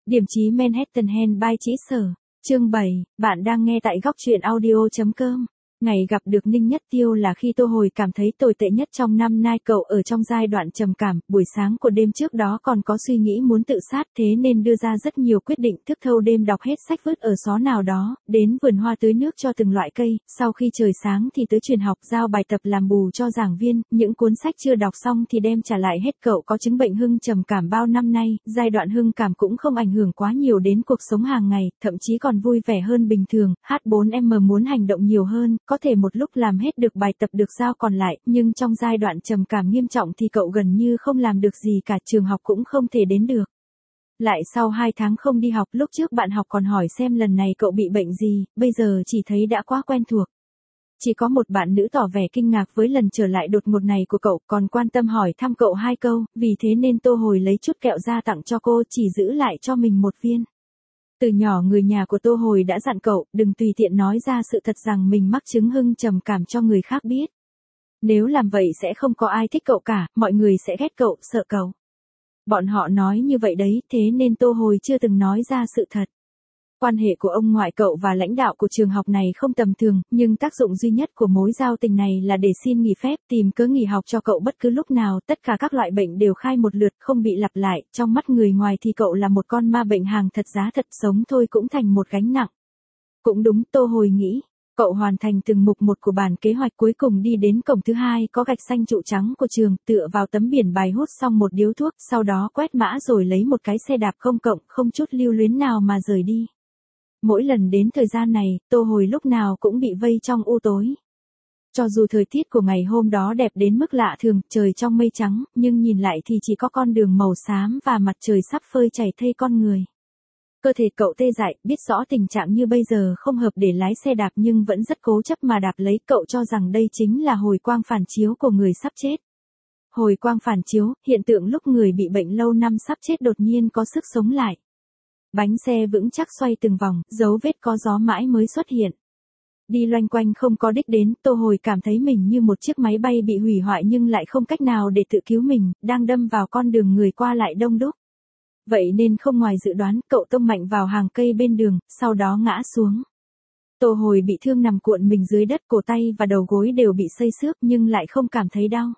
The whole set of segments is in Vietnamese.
Điểm chí Manhattan Handball Trĩ Sở. Chương 7, bạn đang nghe tại góc truyện audio.com. Ngày gặp được Ninh Nhất Tiêu là khi Tô Hồi cảm thấy tồi tệ nhất trong năm nay. Cậu ở trong giai đoạn trầm cảm, buổi sáng của đêm trước đó còn có suy nghĩ muốn tự sát, thế nên đưa ra rất nhiều quyết định, thức thâu đêm đọc hết sách vứt ở xó nào đó, đến vườn hoa tưới nước cho từng loại cây, sau khi trời sáng thì tới trường học giao bài tập làm bù cho giảng viên, những cuốn sách chưa đọc xong thì đem trả lại hết. Cậu có chứng bệnh hưng trầm cảm bao năm nay, giai đoạn hưng cảm cũng không ảnh hưởng quá nhiều đến cuộc sống hàng ngày, thậm chí còn vui vẻ hơn bình thường. H4M muốn hành động nhiều hơn, có thể một lúc làm hết được bài tập được giao còn lại, nhưng trong giai đoạn trầm cảm nghiêm trọng thì cậu gần như không làm được gì cả, trường học cũng không thể đến được. Lại sau 2 tháng không đi học, lúc trước bạn học còn hỏi xem lần này cậu bị bệnh gì, bây giờ chỉ thấy đã quá quen thuộc. Chỉ có một bạn nữ tỏ vẻ kinh ngạc với lần trở lại đột ngột này của cậu, còn quan tâm hỏi thăm cậu 2 câu, vì thế nên Tô Hồi lấy chút kẹo ra tặng cho cô, chỉ giữ lại cho mình 1 viên. Từ nhỏ người nhà của Tô Hồi đã dặn cậu, đừng tùy tiện nói ra sự thật rằng mình mắc chứng hưng trầm cảm cho người khác biết. Nếu làm vậy sẽ không có ai thích cậu cả, mọi người sẽ ghét cậu, sợ cậu. Bọn họ nói như vậy đấy, thế nên Tô Hồi chưa từng nói ra sự thật. Quan hệ của ông ngoại cậu và lãnh đạo của trường học này không tầm thường, nhưng tác dụng duy nhất của mối giao tình này là để xin nghỉ phép, tìm cớ nghỉ học cho cậu bất cứ lúc nào, tất cả các loại bệnh đều khai một lượt, không bị lặp lại, trong mắt người ngoài thì cậu là một con ma bệnh hàng thật giá thật, sống thôi cũng thành một gánh nặng. Cũng đúng, Tô Hồi nghĩ. Cậu hoàn thành từng mục một của bản kế hoạch, cuối cùng đi đến cổng thứ 2 có gạch xanh trụ trắng của trường, tựa vào tấm biển bài hút xong một điếu thuốc, sau đó quét mã rồi lấy một cái xe đạp công cộng, không chút lưu luyến nào mà rời đi. Mỗi lần đến thời gian này, Tô Hồi lúc nào cũng bị vây trong u tối. Cho dù thời tiết của ngày hôm đó đẹp đến mức lạ thường, trời trong mây trắng, nhưng nhìn lại thì chỉ có con đường màu xám và mặt trời sắp phơi chảy thây con người. Cơ thể cậu tê dại, biết rõ tình trạng như bây giờ không hợp để lái xe đạp nhưng vẫn rất cố chấp mà đạp lấy. Cậu cho rằng đây chính là hồi quang phản chiếu của người sắp chết. Hồi quang phản chiếu, hiện tượng lúc người bị bệnh lâu năm sắp chết đột nhiên có sức sống lại. Bánh xe vững chắc xoay từng vòng, dấu vết có gió mãi mới xuất hiện. Đi loanh quanh không có đích đến, Tô Hồi cảm thấy mình như một chiếc máy bay bị hủy hoại nhưng lại không cách nào để tự cứu mình, đang đâm vào con đường người qua lại đông đúc. Vậy nên không ngoài dự đoán, cậu tông mạnh vào hàng cây bên đường, sau đó ngã xuống. Tô Hồi bị thương nằm cuộn mình dưới đất, cổ tay và đầu gối đều bị xây xước nhưng lại không cảm thấy đau.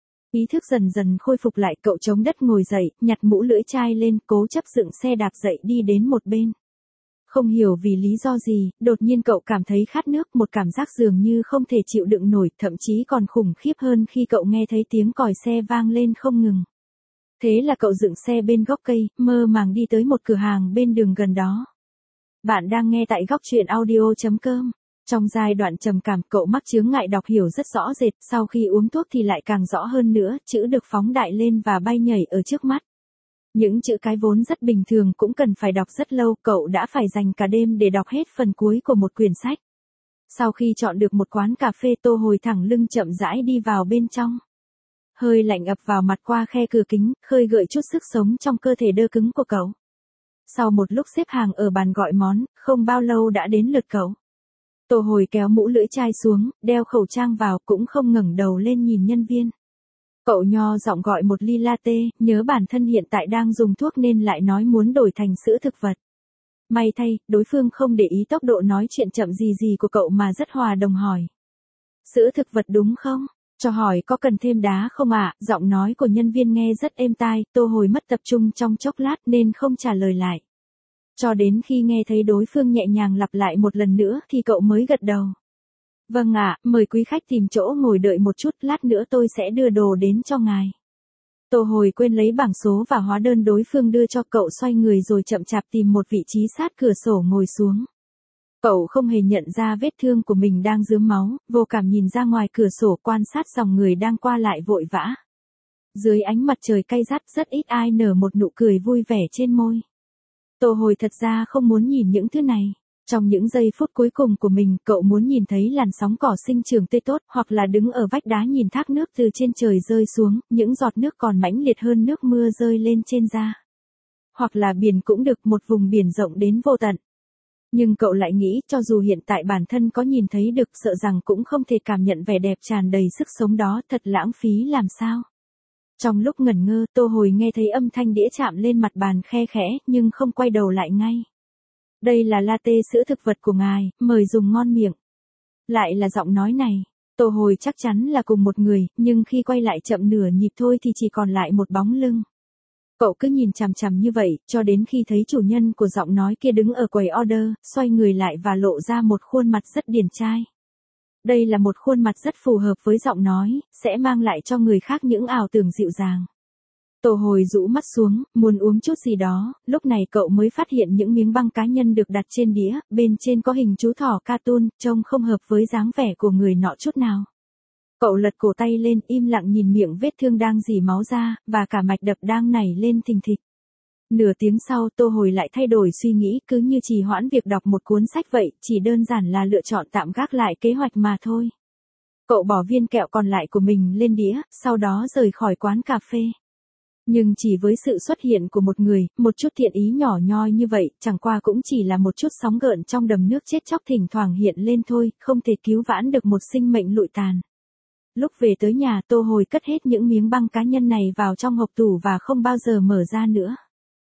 Ý thức dần dần khôi phục lại, cậu chống đất ngồi dậy, nhặt mũ lưỡi chai lên, cố chấp dựng xe đạp dậy đi đến một bên. Không hiểu vì lý do gì, đột nhiên cậu cảm thấy khát nước, một cảm giác dường như không thể chịu đựng nổi, thậm chí còn khủng khiếp hơn khi cậu nghe thấy tiếng còi xe vang lên không ngừng. Thế là cậu dựng xe bên gốc cây, mơ màng đi tới một cửa hàng bên đường gần đó. Bạn đang nghe tại góc truyện audio.com. Trong giai đoạn trầm cảm, cậu mắc chướng ngại đọc hiểu rất rõ rệt, sau khi uống thuốc thì lại càng rõ hơn nữa, chữ được phóng đại lên và bay nhảy ở trước mắt. Những chữ cái vốn rất bình thường cũng cần phải đọc rất lâu, cậu đã phải dành cả đêm để đọc hết phần cuối của một quyển sách. Sau khi chọn được một quán cà phê, Tô Hồi thẳng lưng chậm rãi đi vào bên trong. Hơi lạnh ập vào mặt qua khe cửa kính, khơi gợi chút sức sống trong cơ thể đơ cứng của cậu. Sau một lúc xếp hàng ở bàn gọi món, không bao lâu đã đến lượt cậu. Tô Hồi kéo mũ lưỡi chai xuống, đeo khẩu trang vào, cũng không ngẩng đầu lên nhìn nhân viên. Cậu nho giọng gọi một ly latte, nhớ bản thân hiện tại đang dùng thuốc nên lại nói muốn đổi thành sữa thực vật. May thay, đối phương không để ý tốc độ nói chuyện chậm gì của cậu mà rất hòa đồng hỏi. Sữa thực vật đúng không? Cho hỏi có cần thêm đá không ạ? Giọng nói của nhân viên nghe rất êm tai, Tô Hồi mất tập trung trong chốc lát nên không trả lời lại. Cho đến khi nghe thấy đối phương nhẹ nhàng lặp lại một lần nữa thì cậu mới gật đầu. Vâng ạ, mời quý khách tìm chỗ ngồi đợi một chút, lát nữa tôi sẽ đưa đồ đến cho ngài. Tô Hồi quên lấy bảng số và hóa đơn đối phương đưa cho cậu, xoay người rồi chậm chạp tìm một vị trí sát cửa sổ ngồi xuống. Cậu không hề nhận ra vết thương của mình đang rướm máu, vô cảm nhìn ra ngoài cửa sổ quan sát dòng người đang qua lại vội vã. Dưới ánh mặt trời cay gắt rất ít ai nở một nụ cười vui vẻ trên môi. Tô Hồi thật ra không muốn nhìn những thứ này. Trong những giây phút cuối cùng của mình, cậu muốn nhìn thấy làn sóng cỏ sinh trưởng tươi tốt, hoặc là đứng ở vách đá nhìn thác nước từ trên trời rơi xuống, những giọt nước còn mãnh liệt hơn nước mưa rơi lên trên da. Hoặc là biển cũng được, một vùng biển rộng đến vô tận. Nhưng cậu lại nghĩ, cho dù hiện tại bản thân có nhìn thấy được, sợ rằng cũng không thể cảm nhận vẻ đẹp tràn đầy sức sống đó, thật lãng phí làm sao. Trong lúc ngẩn ngơ, Tô Hồi nghe thấy âm thanh đĩa chạm lên mặt bàn khe khẽ, nhưng không quay đầu lại ngay. Đây là latte sữa thực vật của ngài, mời dùng ngon miệng. Lại là giọng nói này. Tô Hồi chắc chắn là cùng một người, nhưng khi quay lại chậm nửa nhịp thôi thì chỉ còn lại một bóng lưng. Cậu cứ nhìn chằm chằm như vậy, cho đến khi thấy chủ nhân của giọng nói kia đứng ở quầy order, xoay người lại và lộ ra một khuôn mặt rất điển trai. Đây là một khuôn mặt rất phù hợp với giọng nói, sẽ mang lại cho người khác những ảo tưởng dịu dàng. Tô Hồi rũ mắt xuống, muốn uống chút gì đó, lúc này cậu mới phát hiện những miếng băng cá nhân được đặt trên đĩa, bên trên có hình chú thỏ cartoon, trông không hợp với dáng vẻ của người nọ chút nào. Cậu lật cổ tay lên, im lặng nhìn miệng vết thương đang rỉ máu ra, và cả mạch đập đang nảy lên thình thịch. Nửa tiếng sau Tô Hồi lại thay đổi suy nghĩ, cứ như trì hoãn việc đọc một cuốn sách vậy, chỉ đơn giản là lựa chọn tạm gác lại kế hoạch mà thôi. Cậu bỏ viên kẹo còn lại của mình lên đĩa, sau đó rời khỏi quán cà phê. Nhưng chỉ với sự xuất hiện của một người, một chút thiện ý nhỏ nhoi như vậy, chẳng qua cũng chỉ là một chút sóng gợn trong đầm nước chết chóc thỉnh thoảng hiện lên thôi, không thể cứu vãn được một sinh mệnh lụi tàn. Lúc về tới nhà, Tô Hồi cất hết những miếng băng cá nhân này vào trong hộp tủ và không bao giờ mở ra nữa.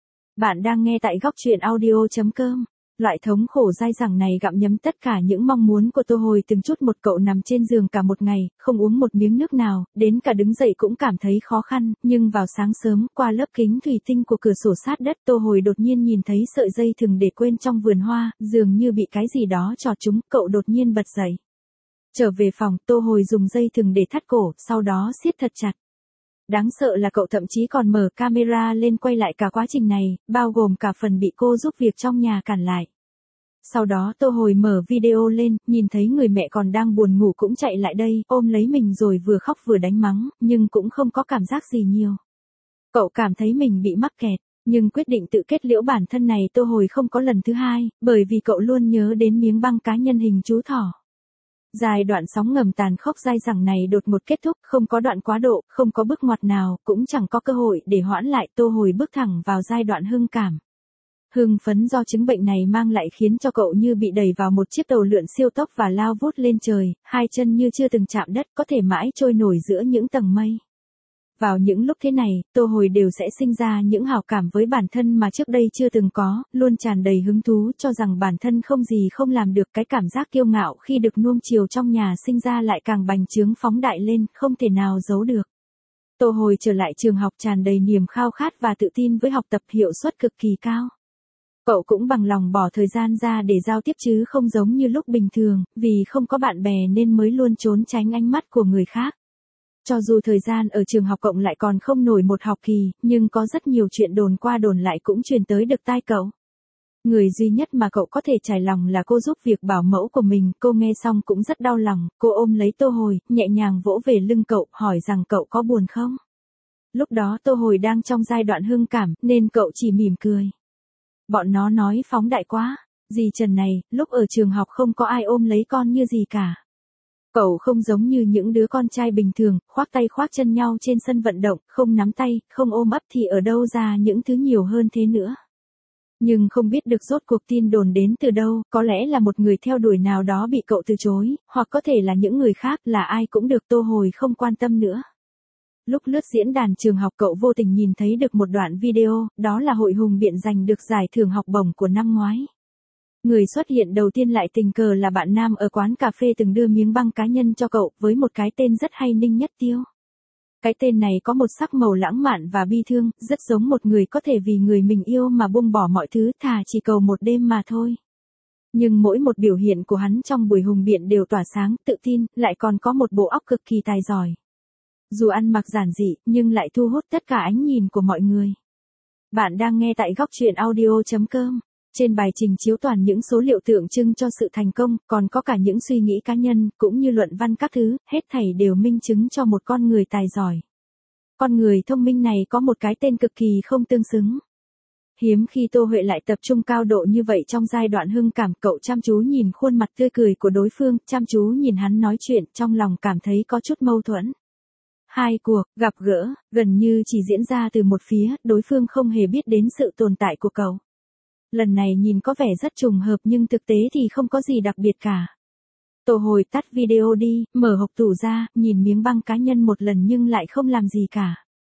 Bạn đang nghe tại góc truyện audio.com. Loại thống khổ dai dẳng này gặm nhấm tất cả những mong muốn của Tô Hồi từng chút một. Cậu nằm trên giường cả một ngày, không uống một miếng nước nào, đến cả đứng dậy cũng cảm thấy khó khăn, nhưng vào sáng sớm, qua lớp kính thủy tinh của cửa sổ sát đất, Tô Hồi đột nhiên nhìn thấy sợi dây thừng để quên trong vườn hoa, dường như bị cái gì đó chọt trúng, cậu đột nhiên bật dậy. Trở về phòng, Tô Hồi dùng dây thừng để thắt cổ, sau đó siết thật chặt. Đáng sợ là cậu thậm chí còn mở camera lên quay lại cả quá trình này, bao gồm cả phần bị cô giúp việc trong nhà cản lại. Sau đó Tô Hồi mở video lên, nhìn thấy người mẹ còn đang buồn ngủ cũng chạy lại đây, ôm lấy mình rồi vừa khóc vừa đánh mắng, nhưng cũng không có cảm giác gì nhiều. Cậu cảm thấy mình bị mắc kẹt, nhưng quyết định tự kết liễu bản thân này Tô Hồi không có lần thứ hai, bởi vì cậu luôn nhớ đến miếng băng cá nhân hình chú thỏ. Giai đoạn sóng ngầm tàn khốc dai dẳng này đột ngột kết thúc, không có đoạn quá độ, không có bước ngoặt nào, cũng chẳng có cơ hội để hoãn lại. Tô Hồi bước thẳng vào giai đoạn hưng cảm. Hưng phấn do chứng bệnh này mang lại khiến cho cậu như bị đẩy vào một chiếc tàu lượn siêu tốc và lao vút lên trời, hai chân như chưa từng chạm đất, có thể mãi trôi nổi giữa những tầng mây. Vào những lúc thế này, Tô Hồi đều sẽ sinh ra những hảo cảm với bản thân mà trước đây chưa từng có, luôn tràn đầy hứng thú cho rằng bản thân không gì không làm được. Cái cảm giác kiêu ngạo khi được nuông chiều trong nhà sinh ra lại càng bành trướng phóng đại lên, không thể nào giấu được. Tô Hồi trở lại trường học tràn đầy niềm khao khát và tự tin với học tập hiệu suất cực kỳ cao. Cậu cũng bằng lòng bỏ thời gian ra để giao tiếp chứ không giống như lúc bình thường, vì không có bạn bè nên mới luôn trốn tránh ánh mắt của người khác. Cho dù thời gian ở trường học cộng lại còn không nổi một học kỳ, nhưng có rất nhiều chuyện đồn qua đồn lại cũng truyền tới được tai cậu. Người duy nhất mà cậu có thể trải lòng là cô giúp việc bảo mẫu của mình, cô nghe xong cũng rất đau lòng, cô ôm lấy Tô Hồi, nhẹ nhàng vỗ về lưng cậu, hỏi rằng cậu có buồn không? Lúc đó Tô Hồi đang trong giai đoạn hưng cảm, nên cậu chỉ mỉm cười. Bọn nó nói phóng đại quá, dì Trần này, lúc ở trường học không có ai ôm lấy con như gì cả. Cậu không giống như những đứa con trai bình thường, khoác tay khoác chân nhau trên sân vận động, không nắm tay, không ôm ấp thì ở đâu ra những thứ nhiều hơn thế nữa. Nhưng không biết được rốt cuộc tin đồn đến từ đâu, có lẽ là một người theo đuổi nào đó bị cậu từ chối, hoặc có thể là những người khác, là ai cũng được. Tô Hồi không quan tâm nữa. Lúc lướt diễn đàn trường học cậu vô tình nhìn thấy được một đoạn video, đó là Hội Hùng Biện giành được giải thưởng học bổng của năm ngoái. Người xuất hiện đầu tiên lại tình cờ là bạn nam ở quán cà phê từng đưa miếng băng cá nhân cho cậu, với một cái tên rất hay, Ninh Nhất Tiêu. Cái tên này có một sắc màu lãng mạn và bi thương, rất giống một người có thể vì người mình yêu mà buông bỏ mọi thứ, thà chỉ cầu một đêm mà thôi. Nhưng mỗi một biểu hiện của hắn trong buổi hùng biện đều tỏa sáng, tự tin, lại còn có một bộ óc cực kỳ tài giỏi. Dù ăn mặc giản dị, nhưng lại thu hút tất cả ánh nhìn của mọi người. Bạn đang nghe tại góc truyện audio.com. Trên bài trình chiếu toàn những số liệu tượng trưng cho sự thành công, còn có cả những suy nghĩ cá nhân, cũng như luận văn các thứ, hết thảy đều minh chứng cho một con người tài giỏi. Con người thông minh này có một cái tên cực kỳ không tương xứng. Hiếm khi Tô Huệ lại tập trung cao độ như vậy trong giai đoạn hưng cảm. Cậu chăm chú nhìn khuôn mặt tươi cười của đối phương, chăm chú nhìn hắn nói chuyện, trong lòng cảm thấy có chút mâu thuẫn. Hai cuộc gặp gỡ, gần như chỉ diễn ra từ một phía, đối phương không hề biết đến sự tồn tại của cậu. Lần này nhìn có vẻ rất trùng hợp nhưng thực tế thì không có gì đặc biệt cả. Tô Hồi tắt video đi, mở hộp tủ ra, nhìn miếng băng cá nhân một lần nhưng lại không làm gì cả.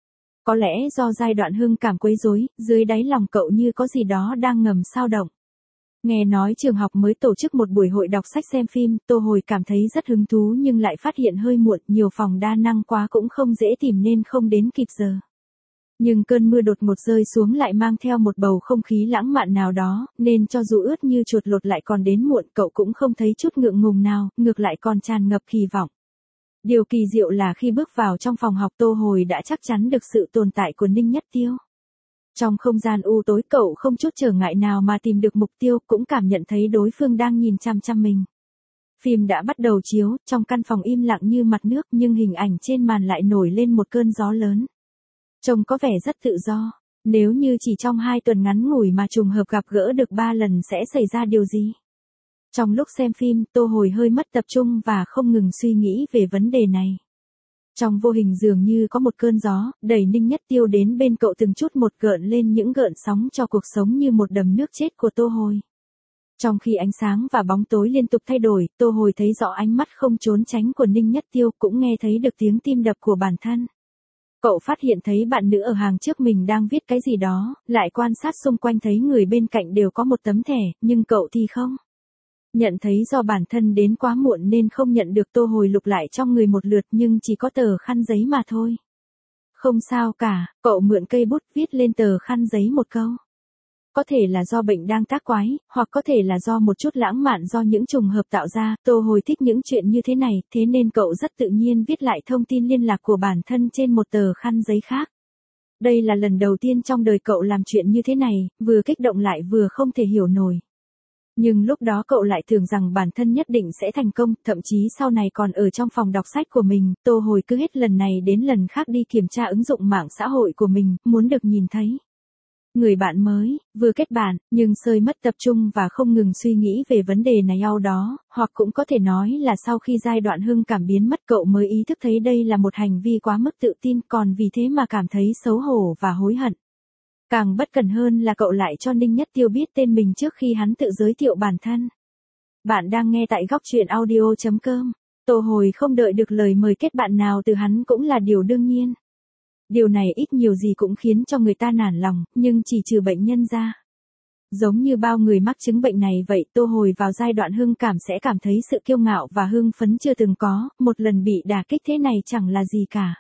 Có lẽ do giai đoạn hưng cảm quấy rối, dưới đáy lòng cậu như có gì đó đang ngầm xao động. Nghe nói trường học mới tổ chức một buổi hội đọc sách xem phim, Tô Hồi cảm thấy rất hứng thú nhưng lại phát hiện hơi muộn, nhiều phòng đa năng quá cũng không dễ tìm nên không đến kịp giờ. Nhưng cơn mưa đột ngột rơi xuống lại mang theo một bầu không khí lãng mạn nào đó, nên cho dù ướt như chuột lột lại còn đến muộn, cậu cũng không thấy chút ngượng ngùng nào, ngược lại còn tràn ngập kỳ vọng. Điều kỳ diệu là khi bước vào trong phòng học, Tô Hồi đã chắc chắn được sự tồn tại của Ninh Nhất Tiêu. Trong không gian u tối, cậu không chút trở ngại nào mà tìm được mục tiêu, cũng cảm nhận thấy đối phương đang nhìn chăm chăm mình. Phim đã bắt đầu chiếu, trong căn phòng im lặng như mặt nước, nhưng hình ảnh trên màn lại nổi lên một cơn gió lớn. Trông có vẻ rất tự do, nếu như chỉ trong 2 tuần ngắn ngủi mà trùng hợp gặp gỡ được 3 lần sẽ xảy ra điều gì? Trong lúc xem phim, Tô Hồi hơi mất tập trung và không ngừng suy nghĩ về vấn đề này. Trong vô hình dường như có một cơn gió, đẩy Ninh Nhất Tiêu đến bên cậu từng chút một, gợn lên những gợn sóng cho cuộc sống như một đầm nước chết của Tô Hồi. Trong khi ánh sáng và bóng tối liên tục thay đổi, Tô Hồi thấy rõ ánh mắt không trốn tránh của Ninh Nhất Tiêu, cũng nghe thấy được tiếng tim đập của bản thân. Cậu phát hiện thấy bạn nữ ở hàng trước mình đang viết cái gì đó, lại quan sát xung quanh thấy người bên cạnh đều có một tấm thẻ, nhưng cậu thì không. Nhận thấy do bản thân đến quá muộn nên không nhận được, Tô Hồi lục lại trong người một lượt nhưng chỉ có tờ khăn giấy mà thôi. Không sao cả, cậu mượn cây bút viết lên tờ khăn giấy một câu. Có thể là do bệnh đang tác quái, hoặc có thể là do một chút lãng mạn do những trùng hợp tạo ra. Tô Hồi thích những chuyện như thế này, thế nên cậu rất tự nhiên viết lại thông tin liên lạc của bản thân trên một tờ khăn giấy khác. Đây là lần đầu tiên trong đời cậu làm chuyện như thế này, vừa kích động lại vừa không thể hiểu nổi. Nhưng lúc đó cậu lại tưởng rằng bản thân nhất định sẽ thành công, thậm chí sau này còn ở trong phòng đọc sách của mình. Tô Hồi cứ hết lần này đến lần khác đi kiểm tra ứng dụng mạng xã hội của mình, muốn được nhìn thấy người bạn mới, vừa kết bạn, nhưng sơi mất tập trung và không ngừng suy nghĩ về vấn đề này sau đó, hoặc cũng có thể nói là sau khi giai đoạn hưng cảm biến mất, cậu mới ý thức thấy đây là một hành vi quá mức tự tin, còn vì thế mà cảm thấy xấu hổ và hối hận. Càng bất cần hơn là cậu lại cho Ninh Nhất Tiêu biết tên mình trước khi hắn tự giới thiệu bản thân. Bạn đang nghe tại góc truyện audio.com. Tô Hồi không đợi được lời mời kết bạn nào từ hắn cũng là điều đương nhiên. Điều này ít nhiều gì cũng khiến cho người ta nản lòng, nhưng chỉ trừ bệnh nhân ra. Giống như bao người mắc chứng bệnh này vậy, Tô Hồi vào giai đoạn hưng cảm sẽ cảm thấy sự kiêu ngạo và hưng phấn chưa từng có, một lần bị đả kích thế này chẳng là gì cả.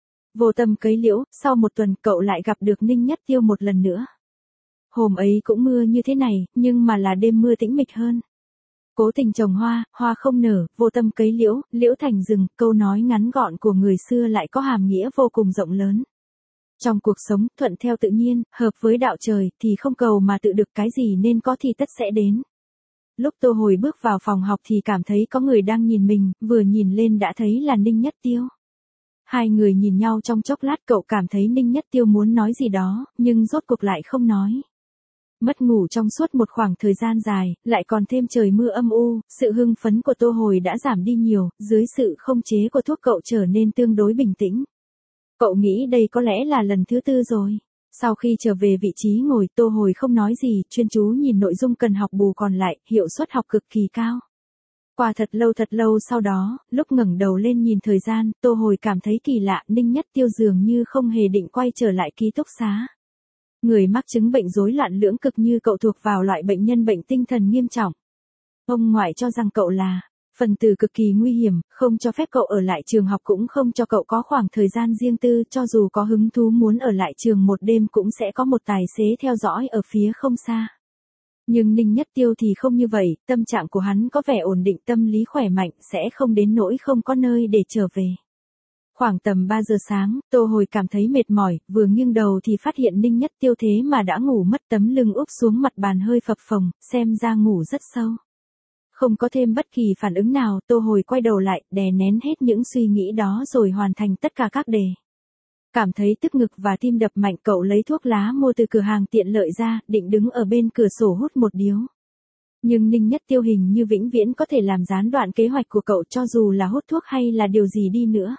Vô tâm cấy liễu, sau 1 tuần cậu lại gặp được Ninh Nhất Tiêu một lần nữa. Hôm ấy cũng mưa như thế này, nhưng mà là đêm mưa tĩnh mịch hơn. Cố tình trồng hoa, hoa không nở, vô tâm cấy liễu, liễu thành rừng, câu nói ngắn gọn của người xưa lại có hàm nghĩa vô cùng rộng lớn. Trong cuộc sống, thuận theo tự nhiên, hợp với đạo trời, thì không cầu mà tự được, cái gì nên có thì tất sẽ đến. Lúc Tô Hồi bước vào phòng học thì cảm thấy có người đang nhìn mình, vừa nhìn lên đã thấy là Ninh Nhất Tiêu. Hai người nhìn nhau trong chốc lát, cậu cảm thấy Ninh Nhất Tiêu muốn nói gì đó, nhưng rốt cuộc lại không nói. Mất ngủ trong suốt một khoảng thời gian dài, lại còn thêm trời mưa âm u, sự hưng phấn của Tô Hồi đã giảm đi nhiều, dưới sự không chế của thuốc cậu trở nên tương đối bình tĩnh. Cậu nghĩ đây có lẽ là lần thứ 4 rồi. Sau khi trở về vị trí ngồi, Tô Hồi không nói gì, chuyên chú nhìn nội dung cần học bù còn lại, hiệu suất học cực kỳ cao. Qua thật lâu sau đó, lúc ngẩng đầu lên nhìn thời gian, Tô Hồi cảm thấy kỳ lạ, Ninh Nhất Tiêu dường như không hề định quay trở lại ký túc xá. Người mắc chứng bệnh rối loạn lưỡng cực như cậu thuộc vào loại bệnh nhân bệnh tinh thần nghiêm trọng. Ông ngoại cho rằng cậu là phần tử cực kỳ nguy hiểm, không cho phép cậu ở lại trường học, cũng không cho cậu có khoảng thời gian riêng tư, cho dù có hứng thú muốn ở lại trường một đêm cũng sẽ có một tài xế theo dõi ở phía không xa. Nhưng Ninh Nhất Tiêu thì không như vậy, tâm trạng của hắn có vẻ ổn định, tâm lý khỏe mạnh, sẽ không đến nỗi không có nơi để trở về. Khoảng tầm 3 giờ sáng, Tô Hồi cảm thấy mệt mỏi, vừa nghiêng đầu thì phát hiện Ninh Nhất Tiêu thế mà đã ngủ mất, tấm lưng úp xuống mặt bàn hơi phập phồng, xem ra ngủ rất sâu. Không có thêm bất kỳ phản ứng nào, Tô Hồi quay đầu lại, đè nén hết những suy nghĩ đó rồi hoàn thành tất cả các đề. Cảm thấy tức ngực và tim đập mạnh, cậu lấy thuốc lá mua từ cửa hàng tiện lợi ra, định đứng ở bên cửa sổ hút một điếu. Nhưng Ninh Nhất Tiêu hình như vĩnh viễn có thể làm gián đoạn kế hoạch của cậu, cho dù là hút thuốc hay là điều gì đi nữa.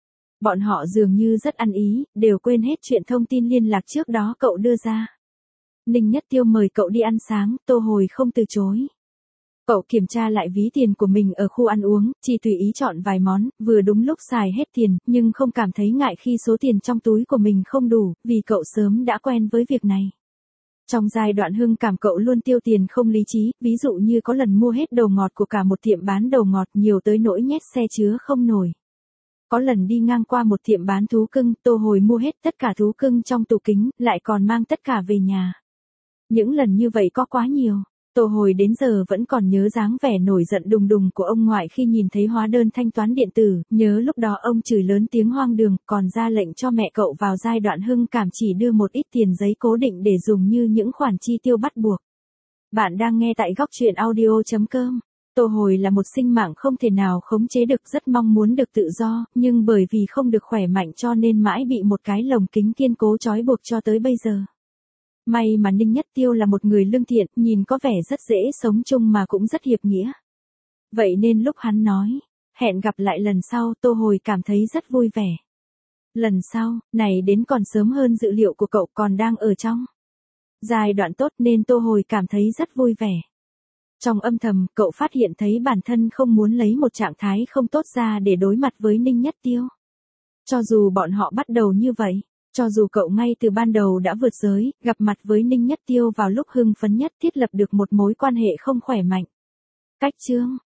Bọn họ dường như rất ăn ý, đều quên hết chuyện thông tin liên lạc trước đó cậu đưa ra. Ninh Nhất Tiêu mời cậu đi ăn sáng, Tô Hồi không từ chối. Cậu kiểm tra lại ví tiền của mình ở khu ăn uống, chỉ tùy ý chọn vài món, vừa đúng lúc xài hết tiền, nhưng không cảm thấy ngại khi số tiền trong túi của mình không đủ, vì cậu sớm đã quen với việc này. Trong giai đoạn hưng cảm cậu luôn tiêu tiền không lý trí, ví dụ như có lần mua hết đồ ngọt của cả một tiệm bán đồ ngọt nhiều tới nỗi nhét xe chứa không nổi. Có lần đi ngang qua một tiệm bán thú cưng, Tô Hồi mua hết tất cả thú cưng trong tủ kính, lại còn mang tất cả về nhà. Những lần như vậy có quá nhiều. Tô Hồi đến giờ vẫn còn nhớ dáng vẻ nổi giận đùng đùng của ông ngoại khi nhìn thấy hóa đơn thanh toán điện tử, nhớ lúc đó ông chửi lớn tiếng hoang đường, còn ra lệnh cho mẹ cậu vào giai đoạn hưng cảm chỉ đưa một ít tiền giấy cố định để dùng như những khoản chi tiêu bắt buộc. Bạn đang nghe tại góc truyện audio.com. Tô Hồi là một sinh mạng không thể nào khống chế được, rất mong muốn được tự do, nhưng bởi vì không được khỏe mạnh cho nên mãi bị một cái lồng kính kiên cố trói buộc cho tới bây giờ. May mà Ninh Nhất Tiêu là một người lương thiện, nhìn có vẻ rất dễ sống chung mà cũng rất hiệp nghĩa. Vậy nên lúc hắn nói, hẹn gặp lại lần sau, Tô Hồi cảm thấy rất vui vẻ. Lần sau, này đến còn sớm hơn dự liệu của cậu, còn đang ở trong giai đoạn tốt nên Tô Hồi cảm thấy rất vui vẻ. Trong âm thầm, cậu phát hiện thấy bản thân không muốn lấy một trạng thái không tốt ra để đối mặt với Ninh Nhất Tiêu. Cho dù bọn họ bắt đầu như vậy, cho dù cậu ngay từ ban đầu đã vượt giới, gặp mặt với Ninh Nhất Tiêu vào lúc hưng phấn nhất, thiết lập được một mối quan hệ không khỏe mạnh. Cách chương